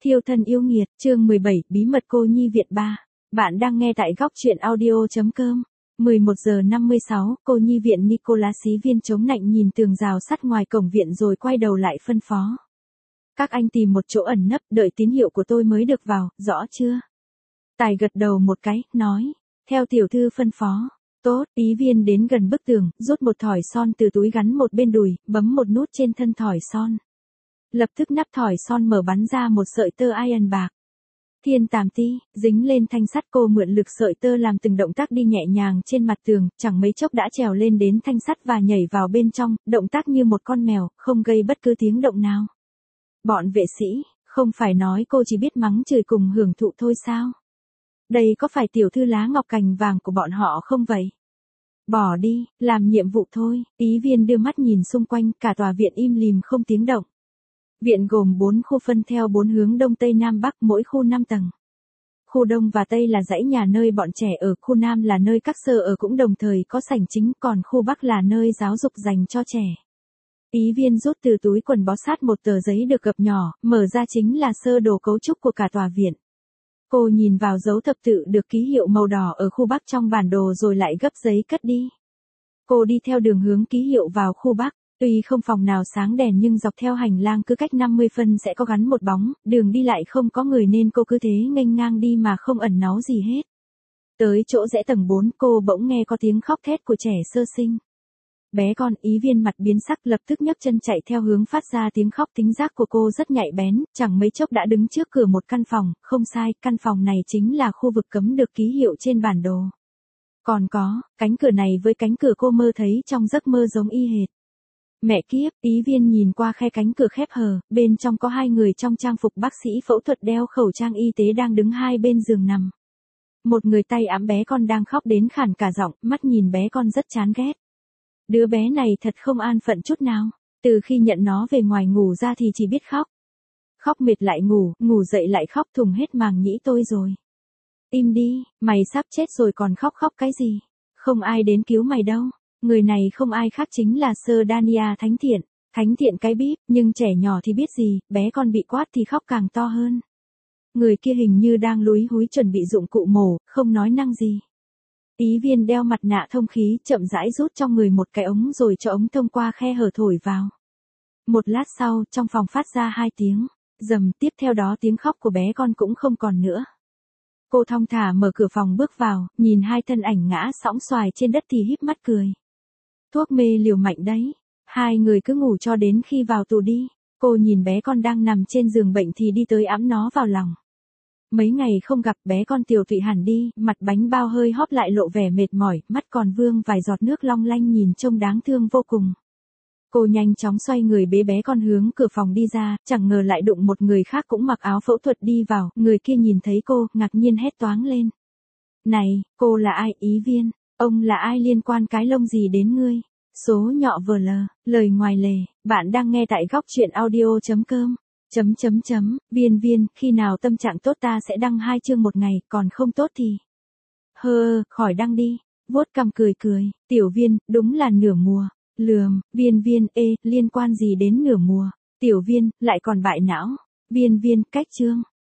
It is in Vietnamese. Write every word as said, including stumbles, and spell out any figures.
Thiêu thân yêu nghiệt, chương mười bảy, bí mật cô nhi viện ba. Bạn đang nghe tại góc truyện audio chấm com. mười một giờ năm mươi sáu, cô nhi viện Nicolas Xí Viên chống nạnh nhìn tường rào sắt ngoài cổng viện rồi quay đầu lại phân phó. Các anh tìm một chỗ ẩn nấp, đợi tín hiệu của tôi mới được vào, rõ chưa? Tài gật đầu một cái, nói. Theo tiểu thư phân phó. Tốt, Ý Viên đến gần bức tường, rút một thỏi son từ túi gắn một bên đùi, bấm một nút trên thân thỏi son. Lập tức nắp thỏi son mở bắn ra một sợi tơ iron bạc. Thiên tàm ti, dính lên thanh sắt, cô mượn lực sợi tơ làm từng động tác đi nhẹ nhàng trên mặt tường, chẳng mấy chốc đã trèo lên đến thanh sắt và nhảy vào bên trong, động tác như một con mèo, không gây bất cứ tiếng động nào. Bọn vệ sĩ, không phải nói cô chỉ biết mắng chửi cùng hưởng thụ thôi sao? Đây có phải tiểu thư lá ngọc cành vàng của bọn họ không vậy? Bỏ đi, làm nhiệm vụ thôi. Ý Viên đưa mắt nhìn xung quanh, cả tòa viện im lìm không tiếng động. Viện gồm bốn khu phân theo bốn hướng đông tây nam bắc, mỗi khu năm tầng. Khu đông và tây là dãy nhà nơi bọn trẻ ở, khu nam là nơi các sơ ở cũng đồng thời có sảnh chính, còn khu bắc là nơi giáo dục dành cho trẻ. Ý Viên rút từ túi quần bó sát một tờ giấy được gập nhỏ, mở ra chính là sơ đồ cấu trúc của cả tòa viện. Cô nhìn vào dấu thập tự được ký hiệu màu đỏ ở khu bắc trong bản đồ rồi lại gấp giấy cất đi. Cô đi theo đường hướng ký hiệu vào khu bắc. Tuy không phòng nào sáng đèn nhưng dọc theo hành lang cứ cách năm mươi phân sẽ có gắn một bóng, đường đi lại không có người nên cô cứ thế nghênh ngang đi mà không ẩn náu gì hết. Tới chỗ rẽ tầng bốn, cô bỗng nghe có tiếng khóc thét của trẻ sơ sinh. Bé con, Ý Viên mặt biến sắc, lập tức nhấc chân chạy theo hướng phát ra tiếng khóc. Tính giác của cô rất nhạy bén, chẳng mấy chốc đã đứng trước cửa một căn phòng. Không sai, căn phòng này chính là khu vực cấm được ký hiệu trên bản đồ. Còn có, cánh cửa này với cánh cửa cô mơ thấy trong giấc mơ giống y hệt. Mẹ kiếp, Ý Viên nhìn qua khe cánh cửa khép hờ, bên trong có hai người trong trang phục bác sĩ phẫu thuật đeo khẩu trang y tế đang đứng hai bên giường nằm. Một người tay ẵm bé con đang khóc đến khản cả giọng, mắt nhìn bé con rất chán ghét. Đứa bé này thật không an phận chút nào, từ khi nhận nó về ngoài ngủ ra thì chỉ biết khóc. Khóc mệt lại ngủ, ngủ dậy lại khóc, thùng hết màng nhĩ tôi rồi. Im đi, mày sắp chết rồi còn khóc khóc cái gì, không ai đến cứu mày đâu. Người này không ai khác chính là Sơ Dania Thánh Thiện. Thánh Thiện cái bíp, nhưng trẻ nhỏ thì biết gì, bé con bị quát thì khóc càng to hơn. Người kia hình như đang lúi húi chuẩn bị dụng cụ mổ, không nói năng gì. Ý Viên đeo mặt nạ thông khí, chậm rãi rút trong người một cái ống rồi cho ống thông qua khe hở thổi vào. Một lát sau, trong phòng phát ra hai tiếng rầm, tiếp theo đó tiếng khóc của bé con cũng không còn nữa. Cô thong thả mở cửa phòng bước vào, nhìn hai thân ảnh ngã sõng xoài trên đất thì híp mắt cười. Thuốc mê liều mạnh đấy. Hai người cứ ngủ cho đến khi vào tù đi. Cô nhìn bé con đang nằm trên giường bệnh thì đi tới ẵm nó vào lòng. Mấy ngày không gặp, bé con tiều tụy hẳn đi, mặt bánh bao hơi hóp lại lộ vẻ mệt mỏi, mắt còn vương vài giọt nước long lanh nhìn trông đáng thương vô cùng. Cô nhanh chóng xoay người bế bé con hướng cửa phòng đi ra, chẳng ngờ lại đụng một người khác cũng mặc áo phẫu thuật đi vào, người kia nhìn thấy cô, ngạc nhiên hét toáng lên. Này, cô là ai? Ý Viên, ông là ai, liên quan cái lông gì đến ngươi? Số nhọ vờ lờ, lời ngoài lề, bạn đang nghe tại góc truyện audio chấm com. Chấm chấm chấm, Viên Viên, khi nào tâm trạng tốt ta sẽ đăng hai chương một ngày, còn không tốt thì. Hơ, khỏi đăng đi, vuốt cằm cười cười, Tiểu Viên, đúng là nửa mùa. Lườm, Viên Viên, ê, liên quan gì đến nửa mùa? Tiểu Viên, lại còn bại não. Viên Viên, cách chương.